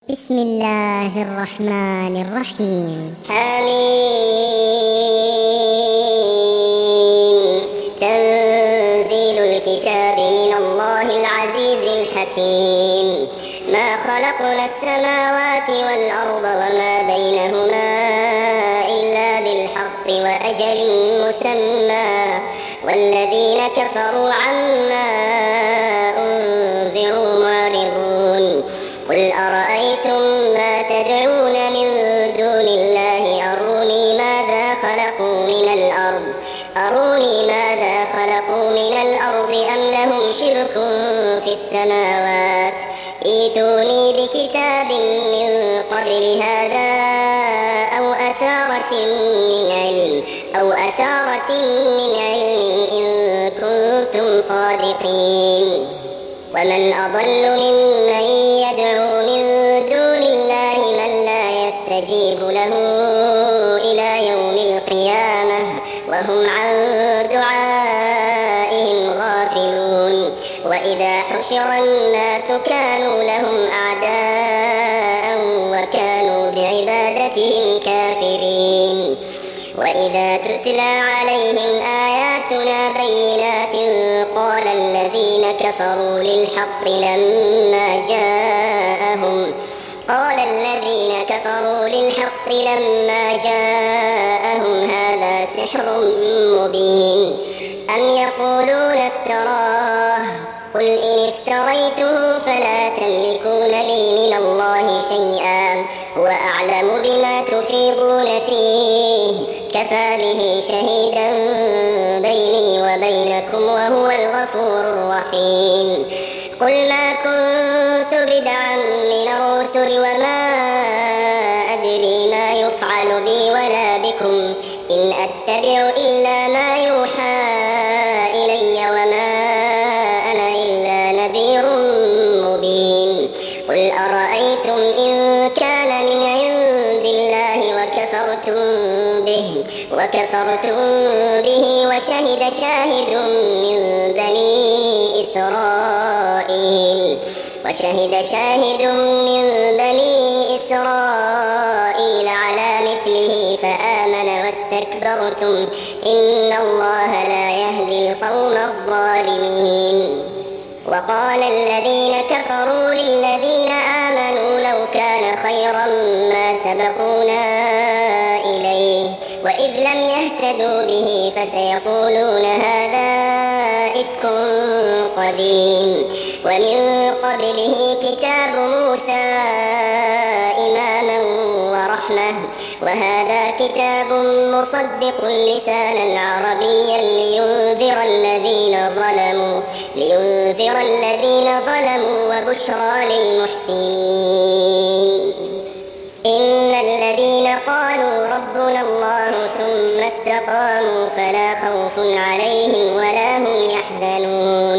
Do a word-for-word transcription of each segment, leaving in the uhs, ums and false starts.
بسم الله الرحمن الرحيم. حميم. تنزيل الكتاب من الله العزيز الحكيم. ما خلقنا السماوات والأرض وما بينهما إلا بالحق وأجل مسمى والذين كفروا عما أنذروا معرضون. قل أرأيتم ما تدعون من دون الله أروني ماذا خلقوا من الأرض أروني ماذا خلقوا من الأرض أم لهم شرك في السماوات ائتوني بكتاب من قبل هذا أو أثارة من علم أو أثارة من علم إن كنتم صادقين. ومن أضل ممن يدعو من دون الله من لا يستجيب له إلى يوم القيامة وهم عن دعائهم غافلون. وإذا حشر الناس كانوا لهم أعداء وكانوا بعبادتهم كافرين. وإذا تتلى عليهم آياتنا بينات قال الذين كفروا للحق لما جاءهم قال الذين كفروا للحق لما جاءهم هذا سحر مبين أم يقولون افتراه قل إن افتريته فلا تملكون لي من الله شيئا هو أعلم بما تفيضون فيه كفى به شهيدا بيني وبينكم وهو الغفور الرحيم. قل ما كنت بدعا من الرسل وما أدري ما يفعل بي ولا بكم إن أتبع إلا ما يوحى إلي وما أنا إلا نذير مبين. قل أرأيتم إن كان من عند الله وكفرتم به وكفرتم به وشهد شاهد من بني إسرائيل وشهد شاهد من بني إسرائيل على مثله فآمن واستكبرتم إن الله لا يهدي القوم الظالمين. وقال الذين كفروا للذين آمنوا لو كان خيرا ما سبقونا إليه وإذ لم يهتدوا به فسيقولون هذا إفك قديم. ومن قبله كتاب موسى إماما ورحمة وهذا كتاب مصدق لسانا عربيا لينذر الذين ظلموا لينذر الذين ظلموا وبشرى للمحسنين. إن الذين قالوا ربنا الله ثم استقاموا فلا خوف عليهم ولا هم يحزنون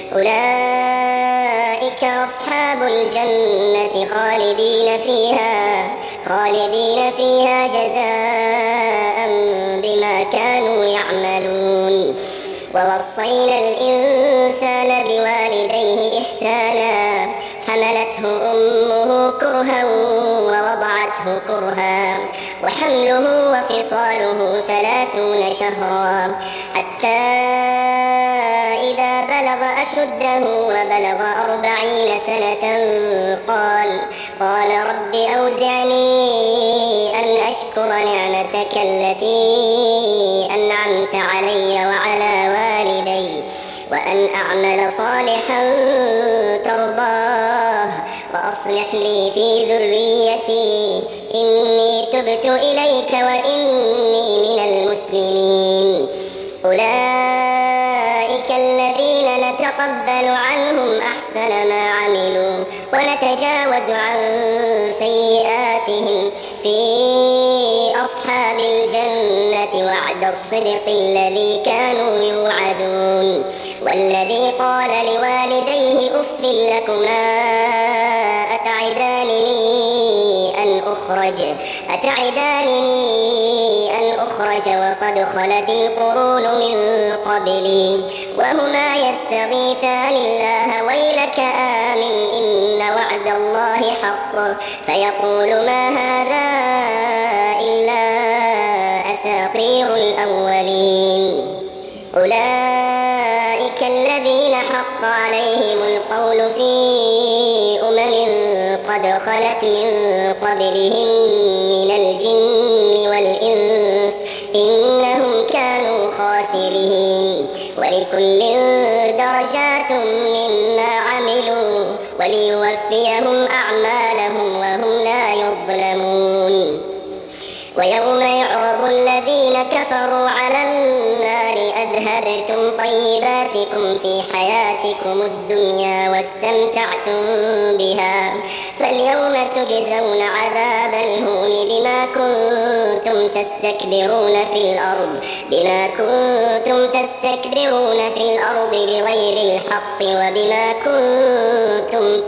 أولئك أصحاب الجنة خالدين فيها خالدين فيها جزاء بما كانوا يعملون. ووصينا الإنسان بوالديه إحسانا حملته أمه كرها ووضعته كرها وحمله وفصاله ثلاثون شهرا حتى إذا بلغ أشده وبلغ أربعين سنة قال قال رب أوزعني أن أشكر نعمتك التي أنعمت علي وعلى والدي وأن أعمل صالحا ترضاه وأصلح لي في ذريتي إني تبت إليك وإني من المسلمين. أولئك الذين نتقبل عنهم أحسن ما عملوا ونتجاوز عن سيئاتهم في أصحاب الجنة وعد الصدق الذي كانوا يوعدون. والذي قال لوالديه أف لكما أتعدانني أن أخرج أتعدانني أن أخرج وقد خلت القرون من قبلي وهما يستغيثان الله ويلك آمن إن وعد الله الله حق فيقول ما هذا إلا أساطير الأولين. أولئك الذين حق عليهم القول في أمم قد خلت من قبلهم من الجن والإنس إنهم كانوا خاسرين. ولكل درجات مما عملوا وليوفيهم أعمالهم وهم لا يظلمون. ويوم يعرض الذين كفروا على النار أذهبتم طيباتكم في حياتكم الدنيا واستمتعتم بها فاليوم تجزون عذاب الهون بما كنتم تستكبرون في الأرض بما كنتم تستكبرون في الأرض بغير الحق وبما كنتم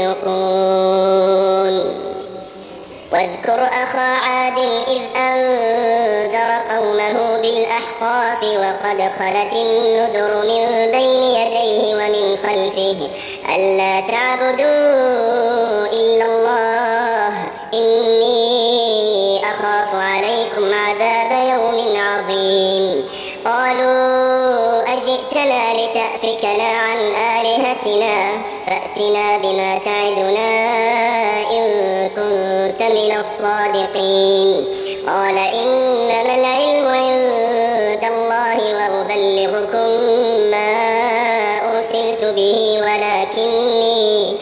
تفسقون. واذكر أخا عاد إذ أنذر قومه بالأحقاف وقد خلت النذر من بين يديه ومن خلفه ألا تعبدوا إلا الله إني أخاف عليكم عذاب يوم عظيم. قالوا أجئتنا لتأفكنا عن آلهتنا فأتنا بما تعدنا إن كنت من الصادقين. قال إنما العلم عند الله وأبلغكم ما أرسلت به ولكني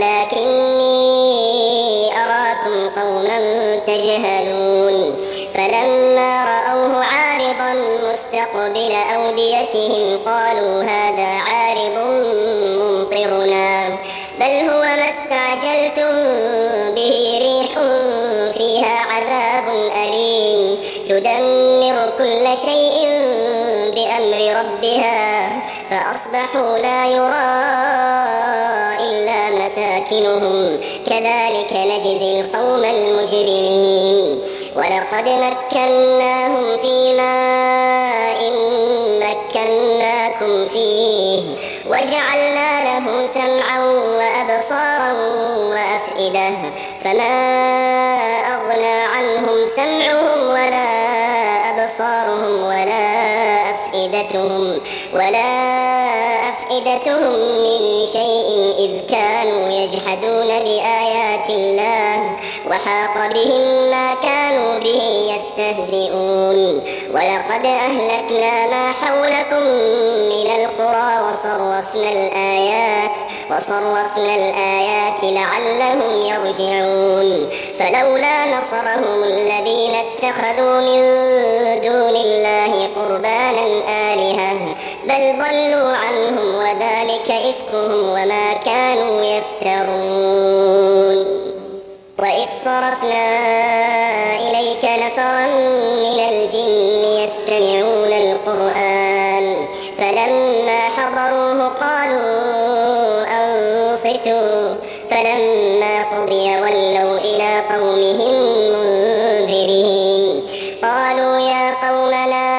ولكني أراكم قوما تجهلون. فلما رأوه عارضا مستقبل أوديتهم قالوا هذا عارض ممطرنا بل هو ما استعجلتم به ريح فيها عذاب أليم تدمر كل شيء بأمر ربها فأصبحوا لا يرى إلا مساكنهم كذلك نجزي القوم المجرمين. ولقد مكناهم في ماء مكناكم فيه وجعلنا لهم سمعا وأبصارا وأفئدة فما أغنى عنهم سمعهم ولا أبصارهم ولا أفئدتهم ولا أفئدتهم من شيء إذ كانوا يجحدون بآيات الله وحاق بهم ما كانوا به يستهزئون. ولقد أهلكنا ما حولكم من القرى وصرفنا الآيات وصرفنا الآيات لعلهم يرجعون. فلولا نصرهم الذين اتخذوا من دون الله قربانا آلهة بل ضلوا عنهم وذلك إفكهم وما كانوا يفترون. وإذ صرفنا إليك نفرا من الجن يستمعون القرآن فلما حضروه قالوا أنصتوا فلما قضي ولوا إلى قومهم منذرين. قالوا يا قومنا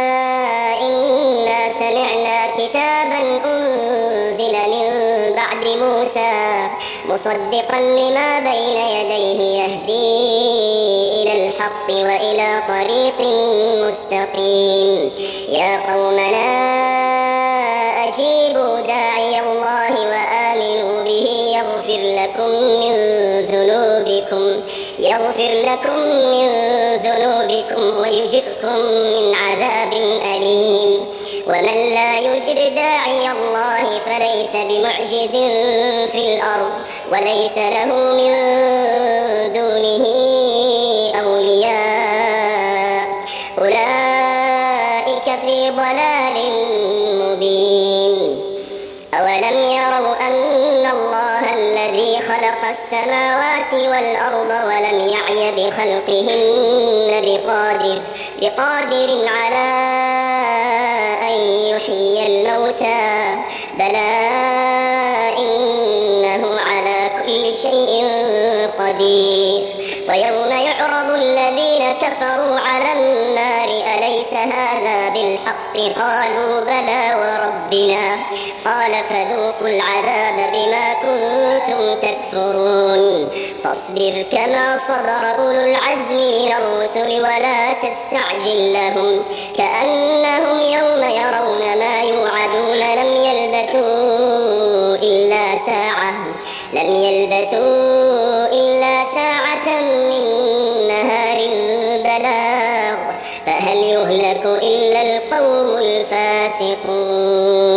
إنا سمعنا كتابا أنزل من بعد موسى مصدقا لما بين يديه يهدي إلى الحق وإلى طريق مستقيم. يا قومنا أجيبوا داعي الله وآمنوا به يغفر لكم من ذنوبكم يغفر لكم من ذنوبكم ويجركم من عذاب أليم. ومن لا يجب داعي الله فليس بمعجز في الأرض وليس له من دونه أولياء أولئك في ضلال مبين. أولم يروا أن الله الذي خلق السماوات والأرض ولم يعي بخلقهن بقادر بقادر على أن يحيي الموتى بلى إنه على كل شيء قدير. ويوم يعرض الذين كفروا على النار أليس هذا بالحق قالوا بلى وربنا قال فذوقوا العذاب بما كنتم تكفرون فاصبر كما صبر أولو العزم من الرسل ولا تستعجل لهم كأنهم يوم يرون ما يوعدون لم يلبثوا إلا ساعة لم يلبثوا إلا ساعة من نهار بلاغ فهل يهلك إلا القوم الفاسقون